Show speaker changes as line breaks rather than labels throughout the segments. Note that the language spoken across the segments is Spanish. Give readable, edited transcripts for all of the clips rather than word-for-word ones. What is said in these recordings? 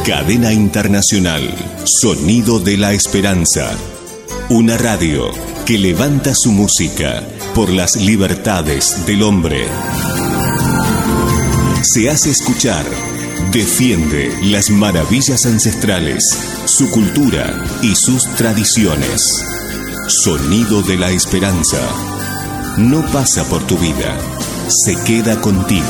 Cadena Internacional, Sonido de la Esperanza. Una radio que levanta su música por las libertades del hombre. Se hace escuchar, defiende las maravillas ancestrales, su cultura y sus tradiciones. Sonido de la Esperanza. No pasa por tu vida, se queda contigo.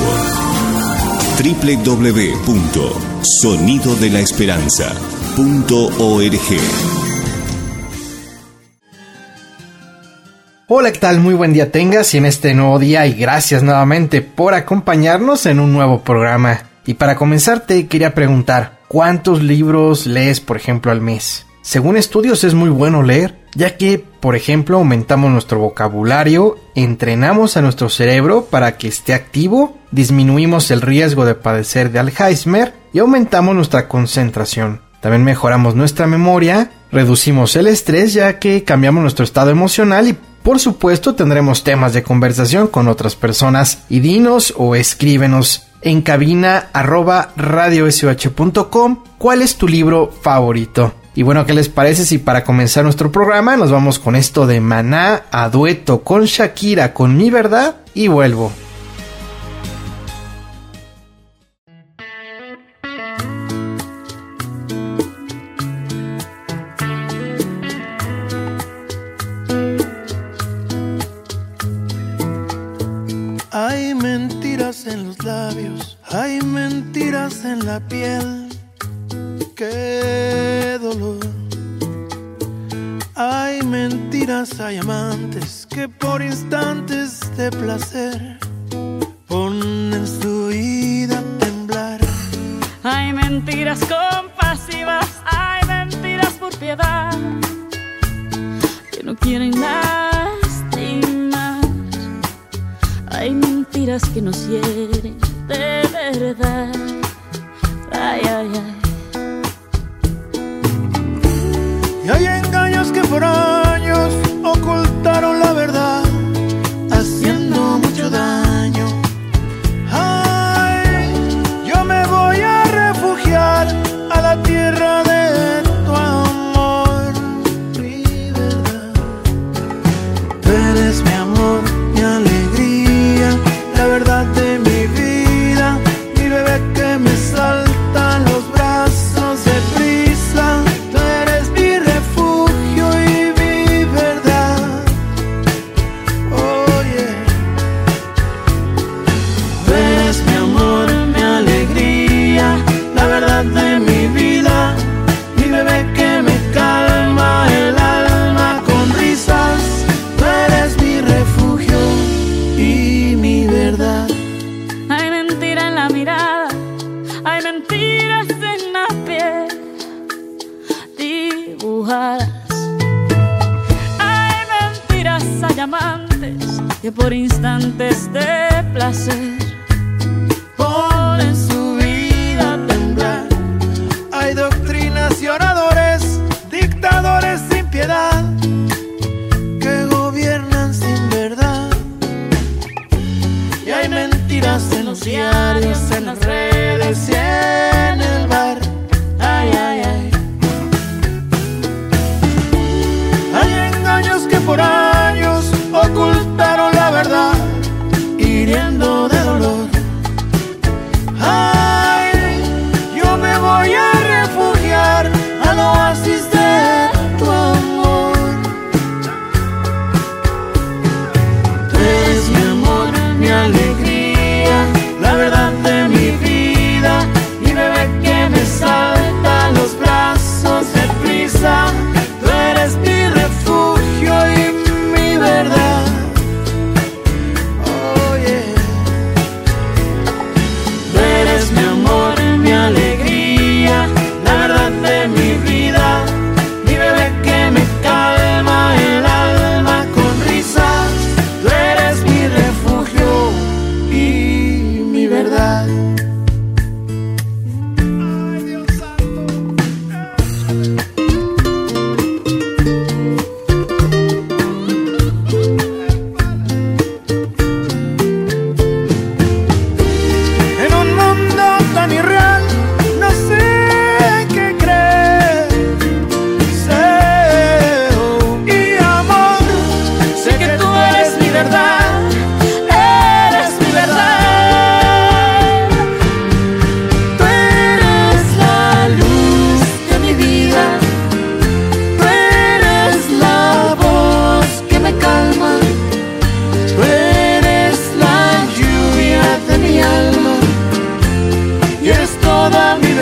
www.sonidodelaesperanza.org.
Hola, ¿qué tal? Muy buen día tengas y en este nuevo día, y gracias nuevamente por acompañarnos en un nuevo programa. Y para comenzar te quería preguntar, ¿cuántos libros lees, por ejemplo, al mes? Según estudios es muy bueno leer, ya que, por ejemplo, aumentamos nuestro vocabulario, entrenamos a nuestro cerebro para que esté activo, disminuimos el riesgo de padecer de Alzheimer y aumentamos nuestra concentración. También mejoramos nuestra memoria, reducimos el estrés ya que cambiamos nuestro estado emocional y, por supuesto, tendremos temas de conversación con otras personas. Y dinos o escríbenos en cabina@radiosh.com cuál es tu libro favorito. Y bueno, ¿qué les parece si para comenzar nuestro programa nos vamos con esto de Maná a dueto con Shakira con Mi Verdad y vuelvo?
Hay mentiras en los labios, hay mentiras en la piel. ¡Qué dolor! Hay mentiras, hay amantes que por instantes de placer ponen su vida a temblar.
Hay mentiras compasivas, hay mentiras por piedad que no quieren lastimar. Hay mentiras que nos hieren de verdad. Ay, ay, ay.
Y hay engaños que por años ocultaron la verdad, haciendo mucho daño. Ay, yo me voy a refugiar a la tierra de tu amor, mi verdad. Tú eres mi amor, mi alegría, la verdad de mi vida, mi bebé que me salta en los brazos de prisa. Tú eres mi de mi vida, mi bebé que me calma el alma con risas. Tú eres mi refugio y mi verdad.
Hay mentira en la mirada, hay mentiras en la piel dibujadas. Hay mentiras, hay amantes que por instantes de placer ponen su vida a temblar.
Hay doctrinas y oradores, dictadores sin piedad, que gobiernan sin verdad. Y hay mentiras en los diarios, en las redes y en el bar. Ay, ay, ay. Hay engaños que por años ocultaron la verdad, hiriendo de dolor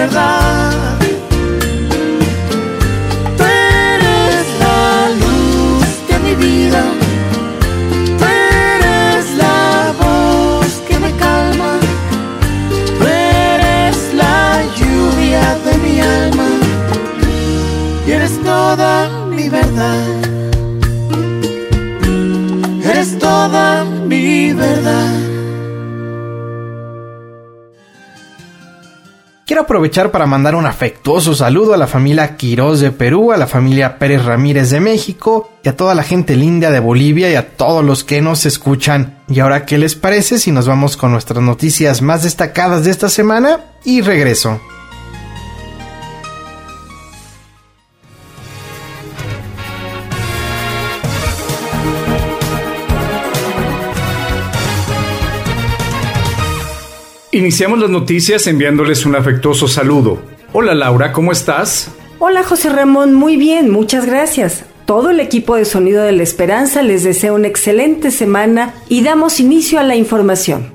verdad. Tú eres la luz de mi vida, tú eres la voz que me calma, tú eres la lluvia de mi alma y eres toda mi verdad. Eres toda mi verdad.
Quiero aprovechar para mandar un afectuoso saludo a la familia Quirós de Perú, a la familia Pérez Ramírez de México y a toda la gente linda de Bolivia y a todos los que nos escuchan. Y ahora, ¿qué les parece si nos vamos con nuestras noticias más destacadas de esta semana? Y regreso.
Iniciamos las noticias enviándoles un afectuoso saludo. Hola Laura, ¿cómo estás?
Hola José Ramón, muy bien, muchas gracias. Todo el equipo de Sonido de la Esperanza les desea una excelente semana y damos inicio a la información.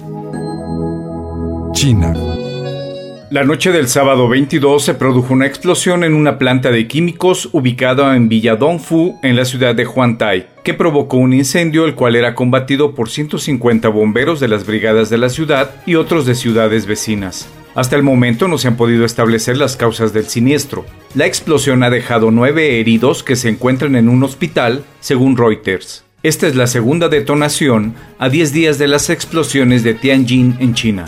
China.
La noche del sábado 22 se produjo una explosión en una planta de químicos ubicada en Villa Dongfu, en la ciudad de Huantai, que provocó un incendio el cual era combatido por 150 bomberos de las brigadas de la ciudad y otros de ciudades vecinas. Hasta el momento no se han podido establecer las causas del siniestro. La explosión ha dejado 9 heridos que se encuentran en un hospital, según Reuters. Esta es la segunda detonación a 10 días de las explosiones de Tianjin en China.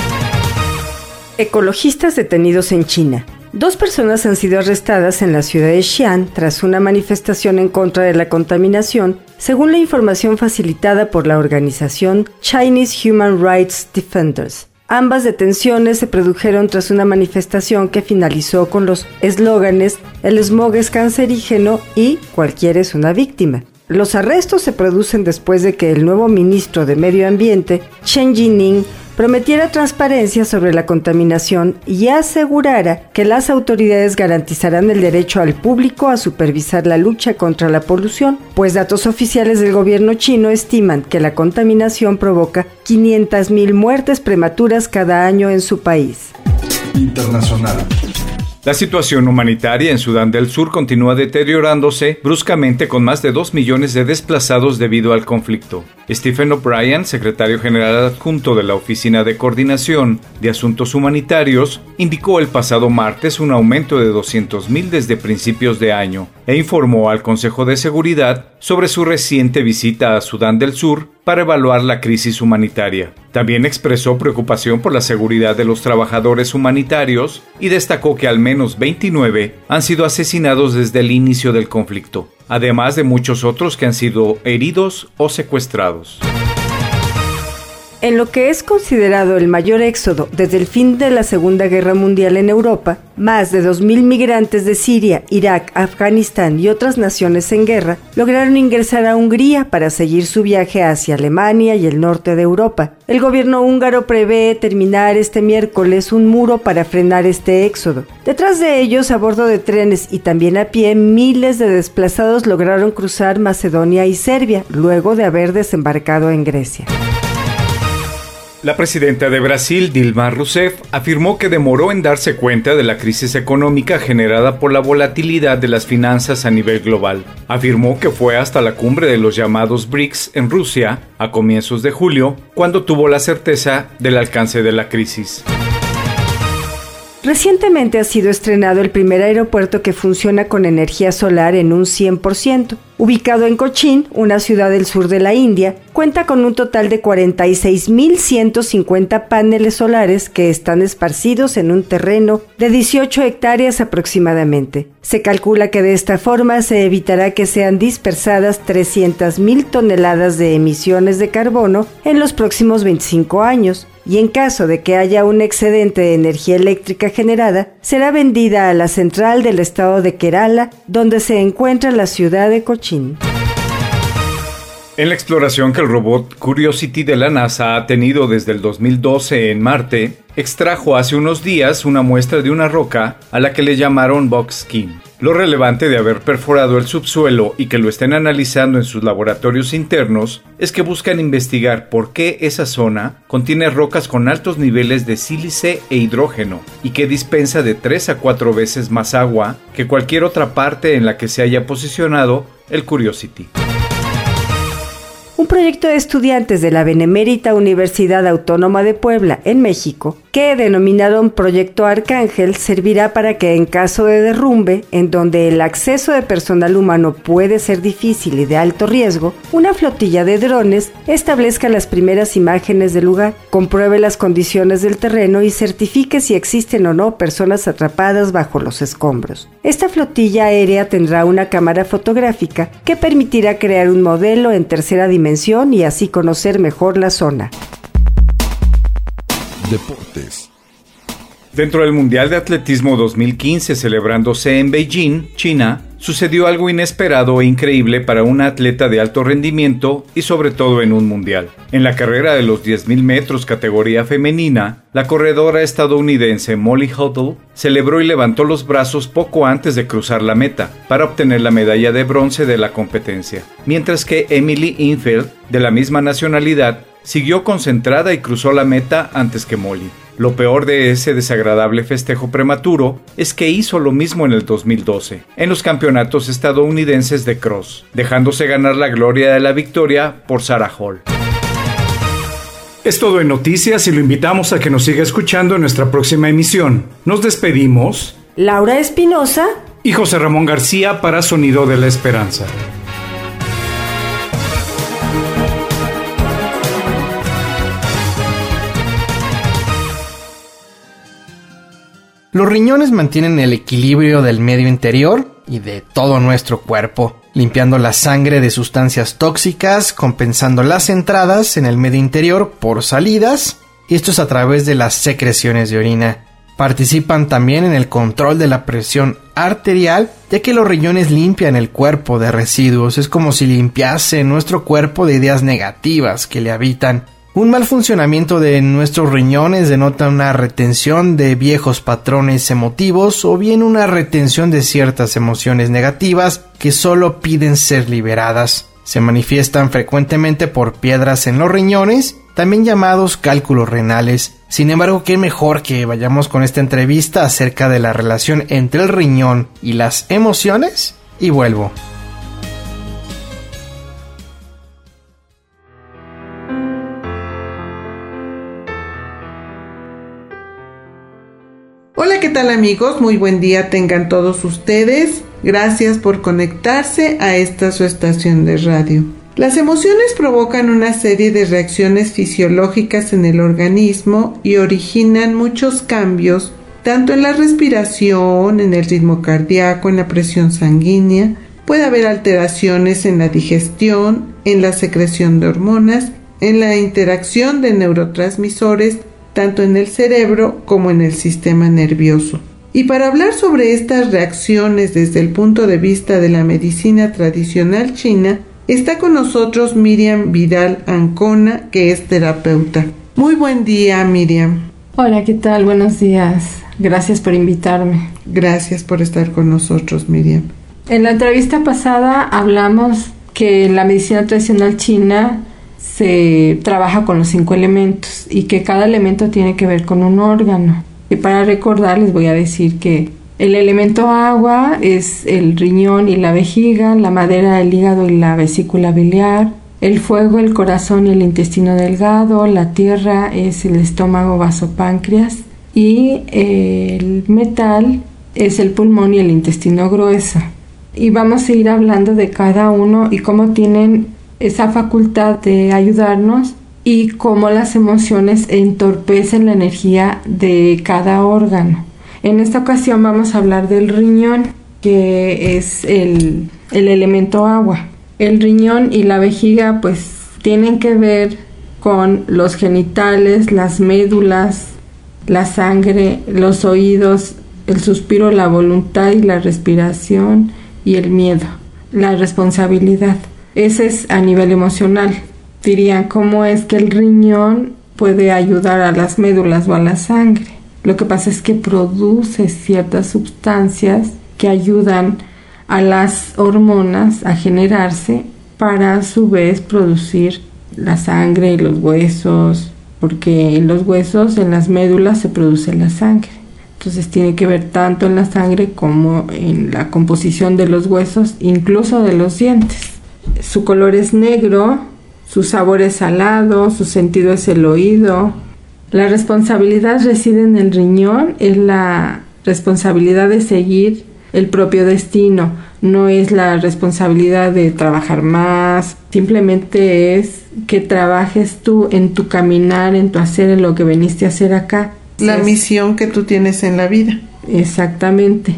Ecologistas detenidos en China. 2 personas han sido arrestadas en la ciudad de Xi'an tras una manifestación en contra de la contaminación, según la información facilitada por la organización Chinese Human Rights Defenders. Ambas detenciones se produjeron tras una manifestación que finalizó con los eslóganes "El smog es cancerígeno" y "Cualquiera es una víctima". Los arrestos se producen después de que el nuevo ministro de Medio Ambiente, Chen Jining, prometiera transparencia sobre la contaminación y asegurara que las autoridades garantizarán el derecho al público a supervisar la lucha contra la polución, pues datos oficiales del gobierno chino estiman que la contaminación provoca 500,000 muertes prematuras cada año en su país.
Internacional.
La situación humanitaria en Sudán del Sur continúa deteriorándose bruscamente con más de 2 millones de desplazados debido al conflicto. Stephen O'Brien, secretario general adjunto de la Oficina de Coordinación de Asuntos Humanitarios, indicó el pasado martes un aumento de 200,000 desde principios de año e informó al Consejo de Seguridad sobre su reciente visita a Sudán del Sur para evaluar la crisis humanitaria. También expresó preocupación por la seguridad de los trabajadores humanitarios y destacó que al menos 29 han sido asesinados desde el inicio del conflicto, además de muchos otros que han sido heridos o secuestrados.
En lo que es considerado el mayor éxodo desde el fin de la Segunda Guerra Mundial en Europa, más de 2,000 migrantes de Siria, Irak, Afganistán y otras naciones en guerra lograron ingresar a Hungría para seguir su viaje hacia Alemania y el norte de Europa. El gobierno húngaro prevé terminar este miércoles un muro para frenar este éxodo. Detrás de ellos, a bordo de trenes y también a pie, miles de desplazados lograron cruzar Macedonia y Serbia, luego de haber desembarcado en Grecia.
La presidenta de Brasil, Dilma Rousseff, afirmó que demoró en darse cuenta de la crisis económica generada por la volatilidad de las finanzas a nivel global. Afirmó que fue hasta la cumbre de los llamados BRICS en Rusia, a comienzos de julio, cuando tuvo la certeza del alcance de la crisis.
Recientemente ha sido estrenado el primer aeropuerto que funciona con energía solar en un 100%. Ubicado en Cochin, una ciudad del sur de la India, cuenta con un total de 46,150 paneles solares que están esparcidos en un terreno de 18 hectáreas aproximadamente. Se calcula que de esta forma se evitará que sean dispersadas 300,000 toneladas de emisiones de carbono en los próximos 25 años. Y en caso de que haya un excedente de energía eléctrica generada, será vendida a la central del estado de Kerala, donde se encuentra la ciudad de Cochin.
En la exploración que el robot Curiosity de la NASA ha tenido desde el 2012 en Marte, extrajo hace unos días una muestra de una roca a la que le llamaron Buckskin. Lo relevante de haber perforado el subsuelo y que lo estén analizando en sus laboratorios internos es que buscan investigar por qué esa zona contiene rocas con altos niveles de sílice e hidrógeno y que dispensa de 3 a 4 veces más agua que cualquier otra parte en la que se haya posicionado el Curiosity.
Un proyecto de estudiantes de la Benemérita Universidad Autónoma de Puebla, en México, que denominaron Proyecto Arcángel, servirá para que en caso de derrumbe, en donde el acceso de personal humano puede ser difícil y de alto riesgo, una flotilla de drones establezca las primeras imágenes del lugar, compruebe las condiciones del terreno y certifique si existen o no personas atrapadas bajo los escombros. Esta flotilla aérea tendrá una cámara fotográfica que permitirá crear un modelo en tercera dimensión y así conocer mejor la zona.
Deportes.
Dentro del Mundial de Atletismo 2015 celebrándose en Beijing, China, sucedió algo inesperado e increíble para una atleta de alto rendimiento y sobre todo en un mundial. En la carrera de los 10.000 metros categoría femenina, la corredora estadounidense Molly Huddle celebró y levantó los brazos poco antes de cruzar la meta para obtener la medalla de bronce de la competencia, mientras que Emily Infeld, de la misma nacionalidad, siguió concentrada y cruzó la meta antes que Molly. Lo peor de ese desagradable festejo prematuro es que hizo lo mismo en el 2012, en los campeonatos estadounidenses de cross, dejándose ganar la gloria de la victoria por Sarah Hall.
Es todo en noticias y lo invitamos a que nos siga escuchando en nuestra próxima emisión. Nos despedimos.
Laura Espinosa
y José Ramón García para Sonido de la Esperanza.
Los riñones mantienen el equilibrio del medio interior y de todo nuestro cuerpo, limpiando la sangre de sustancias tóxicas, compensando las entradas en el medio interior por salidas, y esto es a través de las secreciones de orina. Participan también en el control de la presión arterial, ya que los riñones limpian el cuerpo de residuos. Es como si limpiase nuestro cuerpo de ideas negativas que le habitan. Un mal funcionamiento de nuestros riñones denota una retención de viejos patrones emotivos o bien una retención de ciertas emociones negativas que solo piden ser liberadas. Se manifiestan frecuentemente por piedras en los riñones, también llamados cálculos renales. Sin embargo, qué mejor que vayamos con esta entrevista acerca de la relación entre el riñón y las emociones, y vuelvo.
Hola, ¿qué tal amigos? Muy buen día tengan todos ustedes. Gracias por conectarse a esta su estación de radio. Las emociones provocan una serie de reacciones fisiológicas en el organismo y originan muchos cambios, tanto en la respiración, en el ritmo cardíaco, en la presión sanguínea. Puede haber alteraciones en la digestión, en la secreción de hormonas, en la interacción de neurotransmisores, tanto en el cerebro como en el sistema nervioso. Y para hablar sobre estas reacciones desde el punto de vista de la medicina tradicional china, está con nosotros Miriam Vidal Ancona, que es terapeuta. Muy buen día, Miriam.
Hola, ¿qué tal? Buenos días. Gracias por invitarme.
Gracias por estar con nosotros, Miriam.
En la entrevista pasada hablamos que en la medicina tradicional china se trabaja con los 5 elementos y que cada elemento tiene que ver con un órgano. Y para recordar les voy a decir que el elemento agua es el riñón y la vejiga, la madera, el hígado y la vesícula biliar, el fuego, el corazón y el intestino delgado, la tierra es el estómago, vasopáncreas y el metal es el pulmón y el intestino grueso. Y vamos a ir hablando de cada uno y cómo tienen esa facultad de ayudarnos y cómo las emociones entorpecen la energía de cada órgano. En esta ocasión vamos a hablar del riñón, que es el elemento agua. El riñón y la vejiga pues tienen que ver con los genitales, las médulas, la sangre, los oídos, el suspiro, la voluntad y la respiración y el miedo, la responsabilidad. Ese es a nivel emocional. Dirían cómo es que el riñón puede ayudar a las médulas o a la sangre. Lo que pasa es que produce ciertas sustancias que ayudan a las hormonas a generarse para a su vez producir la sangre y los huesos, porque en los huesos, en las médulas se produce la sangre. Entonces tiene que ver tanto en la sangre como en la composición de los huesos, incluso de los dientes. Su color es negro, su sabor es salado, su sentido es el oído. La responsabilidad reside en el riñón, es la responsabilidad de seguir el propio destino, no es la responsabilidad de trabajar más, simplemente es que trabajes tú en tu caminar, en tu hacer, en lo que viniste a hacer acá.
La misión que tú tienes en la vida.
Exactamente.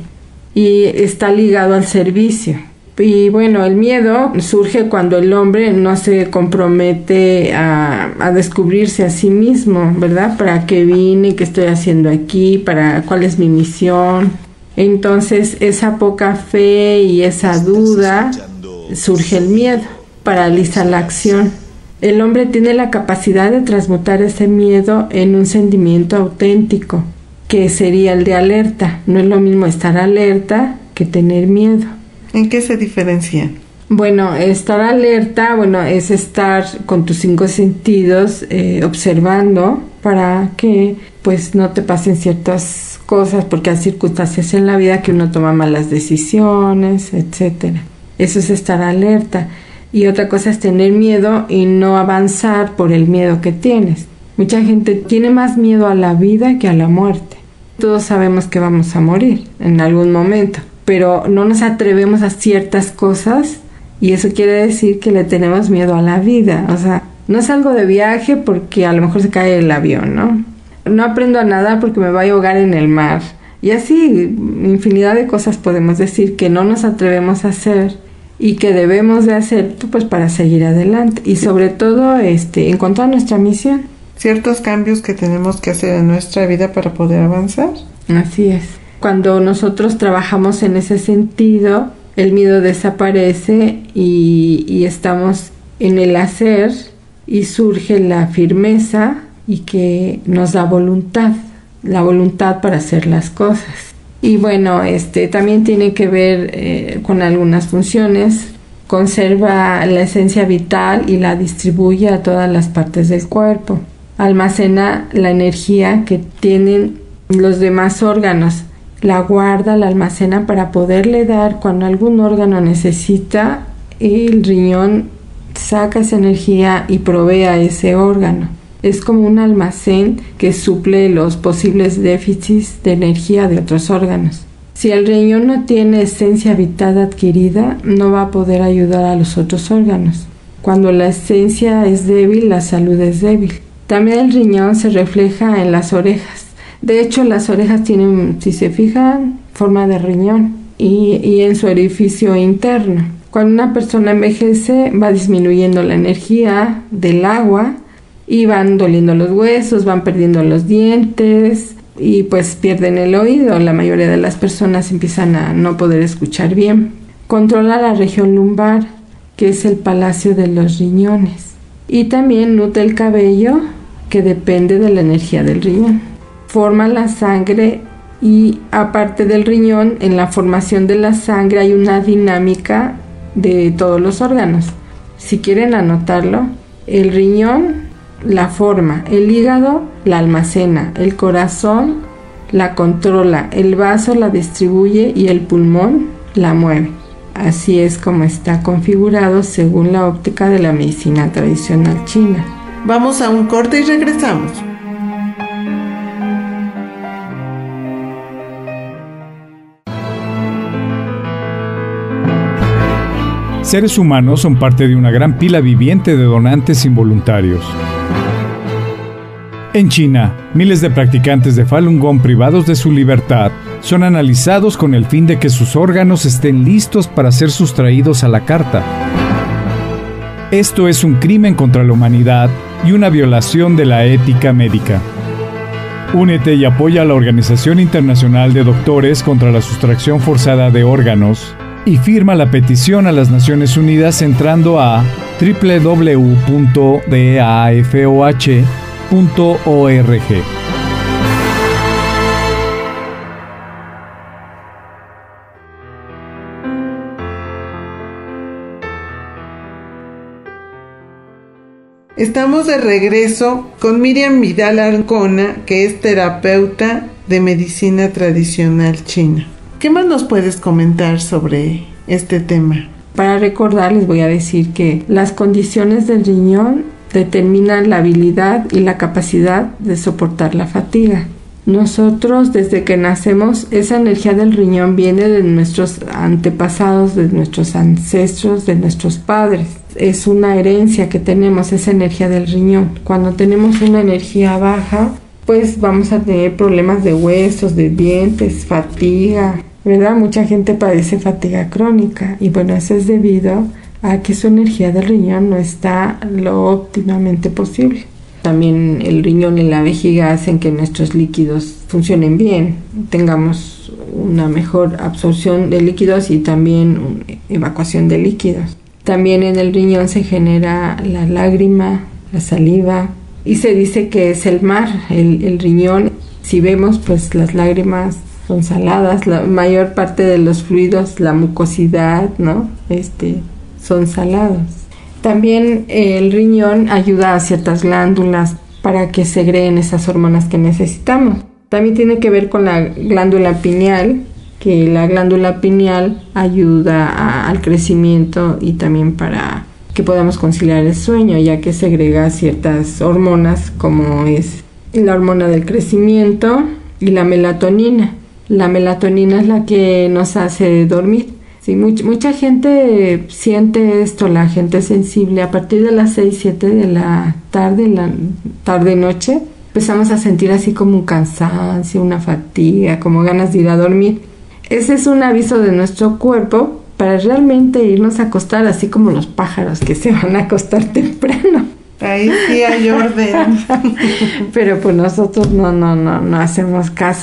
Y está ligado al servicio. Y bueno, el miedo surge cuando el hombre no se compromete a descubrirse a sí mismo, ¿verdad? ¿Para qué vine? ¿Qué estoy haciendo aquí? ¿Cuál es mi misión? Entonces, esa poca fe y esa duda, surge el miedo, paraliza la acción. El hombre tiene la capacidad de transmutar ese miedo en un sentimiento auténtico, que sería el de alerta. No es lo mismo estar alerta que tener miedo.
¿En qué se diferencian?
Bueno, estar alerta, es estar con tus 5 sentidos observando para que pues no te pasen ciertas cosas, porque hay circunstancias en la vida que uno toma malas decisiones, etcétera. Eso es estar alerta. Y otra cosa es tener miedo y no avanzar por el miedo que tienes. Mucha gente tiene más miedo a la vida que a la muerte. Todos sabemos que vamos a morir en algún momento, pero no nos atrevemos a ciertas cosas y eso quiere decir que le tenemos miedo a la vida. O sea, no salgo de viaje porque a lo mejor se cae el avión, ¿no? No aprendo a nadar porque me voy a ahogar en el mar. Y así, infinidad de cosas podemos decir que no nos atrevemos a hacer y que debemos de hacer pues para seguir adelante y sobre todo encontrar nuestra misión.
Ciertos cambios que tenemos que hacer en nuestra vida para poder avanzar.
Así es. Cuando nosotros trabajamos en ese sentido, el miedo desaparece y estamos en el hacer y surge la firmeza y que nos da voluntad, la voluntad para hacer las cosas. Y bueno, también tiene que ver con algunas funciones. Conserva la esencia vital y la distribuye a todas las partes del cuerpo. Almacena la energía que tienen los demás órganos. La guarda, la almacena para poderle dar cuando algún órgano necesita. El riñón saca esa energía y provee a ese órgano. Es como un almacén que suple los posibles déficits de energía de otros órganos. Si el riñón no tiene esencia vital adquirida, no va a poder ayudar a los otros órganos. Cuando la esencia es débil, la salud es débil. También el riñón se refleja en las orejas. De hecho, las orejas tienen, si se fijan, forma de riñón y en su orificio interno. Cuando una persona envejece, va disminuyendo la energía del agua y van doliendo los huesos, van perdiendo los dientes y pues pierden el oído. La mayoría de las personas empiezan a no poder escuchar bien. Controla la región lumbar, que es el palacio de los riñones. Y también nutre el cabello, que depende de la energía del riñón. Forma la sangre y aparte del riñón, en la formación de la sangre hay una dinámica de todos los órganos. Si quieren anotarlo, el riñón la forma, el hígado la almacena, el corazón la controla, el vaso la distribuye y el pulmón la mueve. Así es como está configurado según la óptica de la medicina tradicional china.
Vamos a un corte y regresamos.
Seres humanos son parte de una gran pila viviente de donantes involuntarios. En China, miles de practicantes de Falun Gong privados de su libertad son analizados con el fin de que sus órganos estén listos para ser sustraídos a la carta. Esto es un crimen contra la humanidad y una violación de la ética médica. Únete y apoya a la Organización Internacional de Doctores contra la Sustracción Forzada de Órganos y firma la petición a las Naciones Unidas entrando a www.dafoh.org
Estamos de regreso con Miriam Vidal Ancona, que es terapeuta de medicina tradicional china. ¿Qué más nos puedes comentar sobre este tema?
Para recordar, les voy a decir que las condiciones del riñón determinan la habilidad y la capacidad de soportar la fatiga. Nosotros, desde que nacemos, esa energía del riñón viene de nuestros antepasados, de nuestros ancestros, de nuestros padres. Es una herencia que tenemos, esa energía del riñón. Cuando tenemos una energía baja, pues vamos a tener problemas de huesos, de dientes, fatiga, ¿verdad? Mucha gente padece fatiga crónica y bueno, eso es debido a que su energía del riñón no está lo óptimamente posible. También el riñón y la vejiga hacen que nuestros líquidos funcionen bien, tengamos una mejor absorción de líquidos y también evacuación de líquidos. También en el riñón se genera la lágrima, la saliva, y se dice que es el mar, el riñón. Si vemos, pues las lágrimas son saladas, la mayor parte de los fluidos, la mucosidad, ¿no? Son salados. También el riñón ayuda a ciertas glándulas para que segreen esas hormonas que necesitamos. También tiene que ver con la glándula pineal, que la glándula pineal ayuda al crecimiento y también para que podamos conciliar el sueño, ya que segrega ciertas hormonas como es la hormona del crecimiento y la melatonina. La melatonina es la que nos hace dormir. Sí, mucha gente siente esto, la gente sensible. A partir de las 6, 7 de la tarde-noche, empezamos a sentir así como un cansancio, una fatiga, como ganas de ir a dormir. Ese es un aviso de nuestro cuerpo para realmente irnos a acostar, así como los pájaros que se van a acostar temprano.
Ahí sí hay orden.
Pero pues nosotros no hacemos caso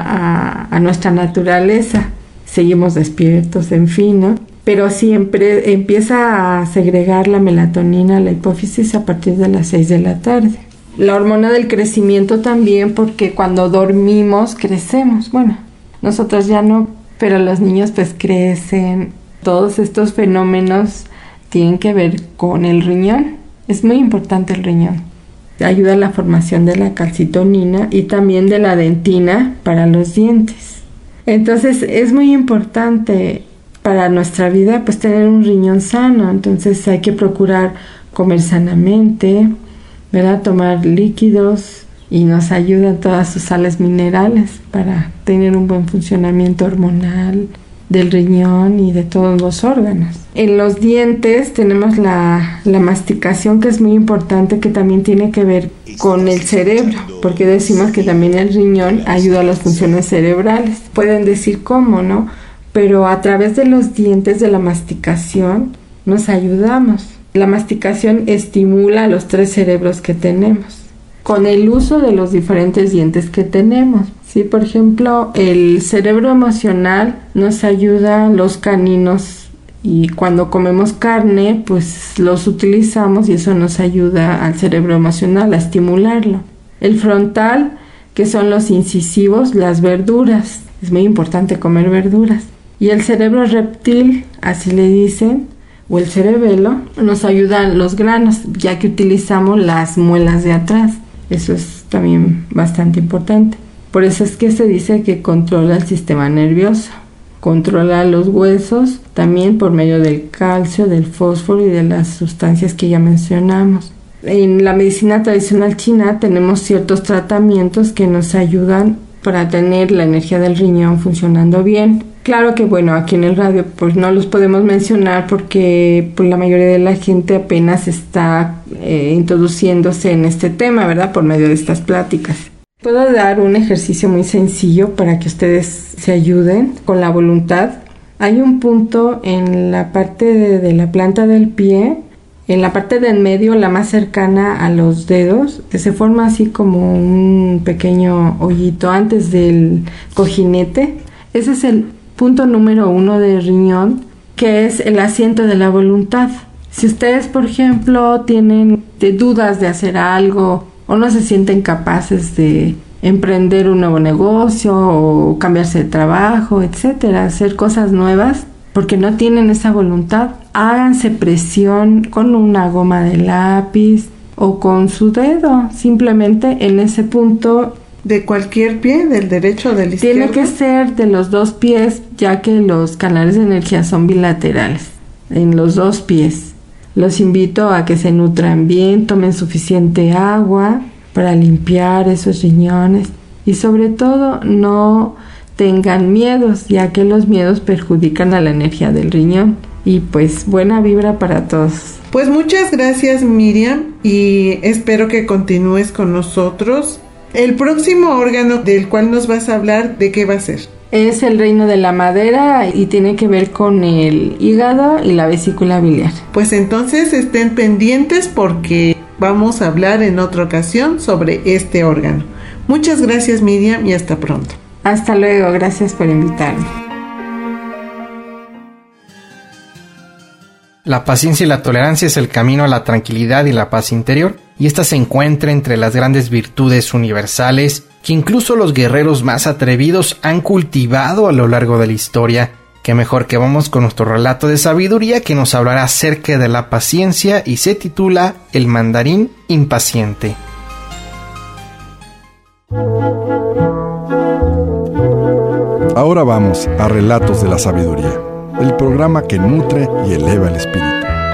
a nuestra naturaleza. Seguimos despiertos, en fin, ¿no? Pero siempre empieza a segregar la melatonina, la hipófisis a partir de las 6 de la tarde. La hormona del crecimiento también, porque cuando dormimos crecemos. Bueno, nosotros ya no, pero los niños pues crecen. Todos estos fenómenos tienen que ver con el riñón. Es muy importante el riñón. Ayuda a la formación de la calcitonina y también de la dentina para los dientes. Entonces es muy importante para nuestra vida pues tener un riñón sano. Entonces hay que procurar comer sanamente, ¿verdad? Tomar líquidos y nos ayudan todas sus sales minerales para tener un buen funcionamiento hormonal del riñón y de todos los órganos. En los dientes tenemos la masticación, que es muy importante, que también tiene que ver con el cerebro, porque decimos que también el riñón ayuda a las funciones cerebrales. Pueden decir cómo, ¿no? Pero a través de los dientes, de la masticación, nos ayudamos. La masticación estimula los 3 cerebros que tenemos con el uso de los diferentes dientes que tenemos. Sí, por ejemplo, el cerebro emocional nos ayuda, los caninos, y cuando comemos carne, pues los utilizamos y eso nos ayuda al cerebro emocional a estimularlo. El frontal, que son los incisivos, las verduras. Es muy importante comer verduras. Y el cerebro reptil, así le dicen, o el cerebelo, nos ayudan los granos, ya que utilizamos las muelas de atrás. Eso es también bastante importante. Por eso es que se dice que controla el sistema nervioso, controla los huesos, también por medio del calcio, del fósforo y de las sustancias que ya mencionamos. En la medicina tradicional china tenemos ciertos tratamientos que nos ayudan para tener la energía del riñón funcionando bien. Claro que bueno, aquí en el radio pues no los podemos mencionar porque pues, la mayoría de la gente apenas está introduciéndose en este tema, ¿verdad? Por medio de estas pláticas. Puedo dar un ejercicio muy sencillo para que ustedes se ayuden con la voluntad. Hay un punto en la parte de la planta del pie, en la parte del medio, la más cercana a los dedos, que se forma así como un pequeño hoyito antes del cojinete. Ese es el punto número 1 del riñón, que es el asiento de la voluntad. Si ustedes, por ejemplo, tienen dudas de hacer algo o no se sienten capaces de emprender un nuevo negocio o cambiarse de trabajo, etcétera, hacer cosas nuevas porque no tienen esa voluntad. Háganse presión con una goma de lápiz o con su dedo, simplemente en ese punto.
¿De cualquier pie? ¿Del derecho o del izquierdo?
Tiene que ser de los dos pies, ya que los canales de energía son bilaterales, en los dos pies. Los invito a que se nutran bien, tomen suficiente agua para limpiar esos riñones y sobre todo no tengan miedos, ya que los miedos perjudican a la energía del riñón. Y pues buena vibra para todos.
Pues muchas gracias, Miriam, y espero que continúes con nosotros. El próximo órgano del cual nos vas a hablar, ¿de qué va a ser?
Es el reino de la madera y tiene que ver con el hígado y la vesícula biliar.
Pues entonces estén pendientes porque vamos a hablar en otra ocasión sobre este órgano. Muchas gracias, Miriam, y hasta pronto.
Hasta luego, gracias por invitarme.
La paciencia y la tolerancia es el camino a la tranquilidad y la paz interior, y esta se encuentra entre las grandes virtudes universales que incluso los guerreros más atrevidos han cultivado a lo largo de la historia. Qué mejor que vamos con nuestro relato de sabiduría que nos hablará acerca de la paciencia y se titula El mandarín impaciente.
Ahora vamos a Relatos de la Sabiduría, el programa que nutre y eleva el espíritu.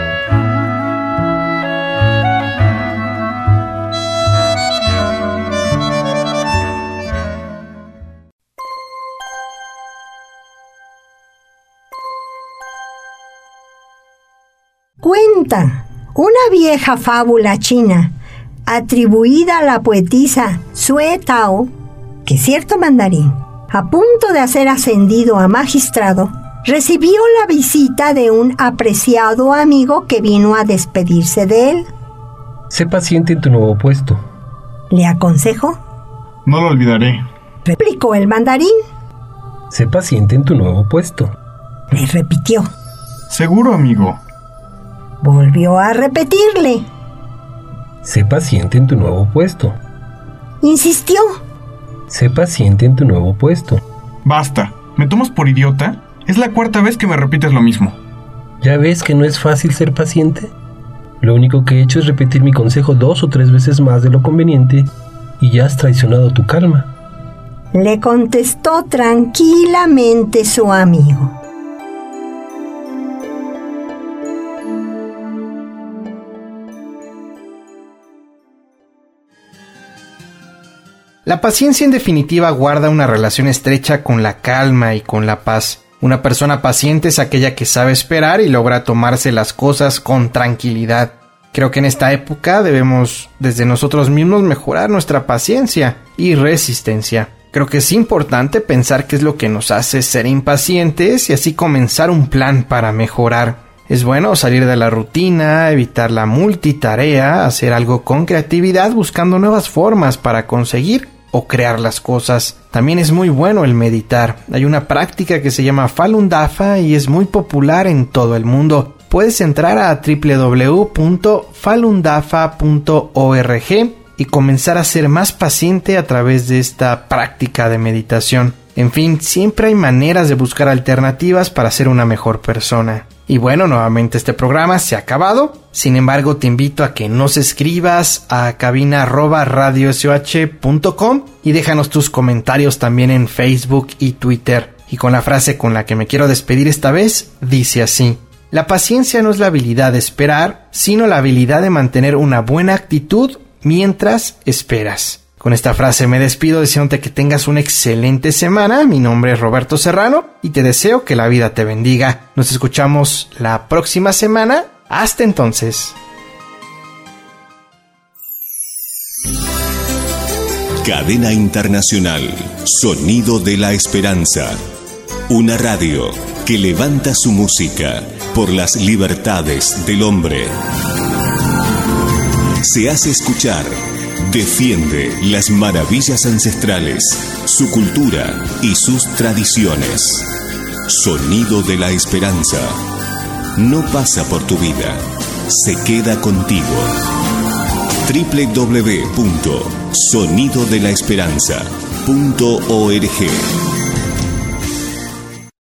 Cuenta una vieja fábula china atribuida a la poetisa Sue Tao que cierto mandarín, a punto de ser ascendido a magistrado, recibió la visita de un apreciado amigo que vino a despedirse de él.
Sé paciente en tu nuevo puesto,
¿le aconsejó?
No lo olvidaré,
replicó el mandarín.
Sé paciente en tu nuevo puesto,
le repitió.
Seguro, amigo.
Volvió a repetirle.
Sé paciente en tu nuevo puesto.
Insistió.
Sé paciente en tu nuevo puesto.
Basta, ¿me tomas por idiota? Es la cuarta vez que me repites lo mismo.
¿Ya ves que no es fácil ser paciente? Lo único que he hecho es repetir mi consejo 2 o 3 veces más de lo conveniente y ya has traicionado tu calma.
Le contestó tranquilamente su amigo.
La paciencia en definitiva guarda una relación estrecha con la calma y con la paz. Una persona paciente es aquella que sabe esperar y logra tomarse las cosas con tranquilidad. Creo que en esta época debemos desde nosotros mismos mejorar nuestra paciencia y resistencia. Creo que es importante pensar qué es lo que nos hace ser impacientes y así comenzar un plan para mejorar. Es bueno salir de la rutina, evitar la multitarea, hacer algo con creatividad buscando nuevas formas para conseguir o crear las cosas. También es muy bueno el meditar. Hay una práctica que se llama Falun Dafa y es muy popular en todo el mundo. Puedes entrar a www.falundafa.org y comenzar a ser más paciente a través de esta práctica de meditación. En fin, siempre hay maneras de buscar alternativas para ser una mejor persona. Y bueno, nuevamente este programa se ha acabado. Sin embargo, te invito a que nos escribas a cabina@radiosh.com y déjanos tus comentarios también en Facebook y Twitter. Y con la frase con la que me quiero despedir esta vez, dice así: la paciencia no es la habilidad de esperar, sino la habilidad de mantener una buena actitud mientras esperas. Con esta frase me despido deseándote que tengas una excelente semana. Mi nombre es Roberto Serrano y te deseo que la vida te bendiga. Nos escuchamos la próxima semana. Hasta entonces.
Cadena Internacional, Sonido de la Esperanza. Una radio que levanta su música por las libertades del hombre. Se hace escuchar. Defiende las maravillas ancestrales, su cultura y sus tradiciones. Sonido de la Esperanza. No pasa por tu vida, se queda contigo. www.sonidodelaesperanza.org.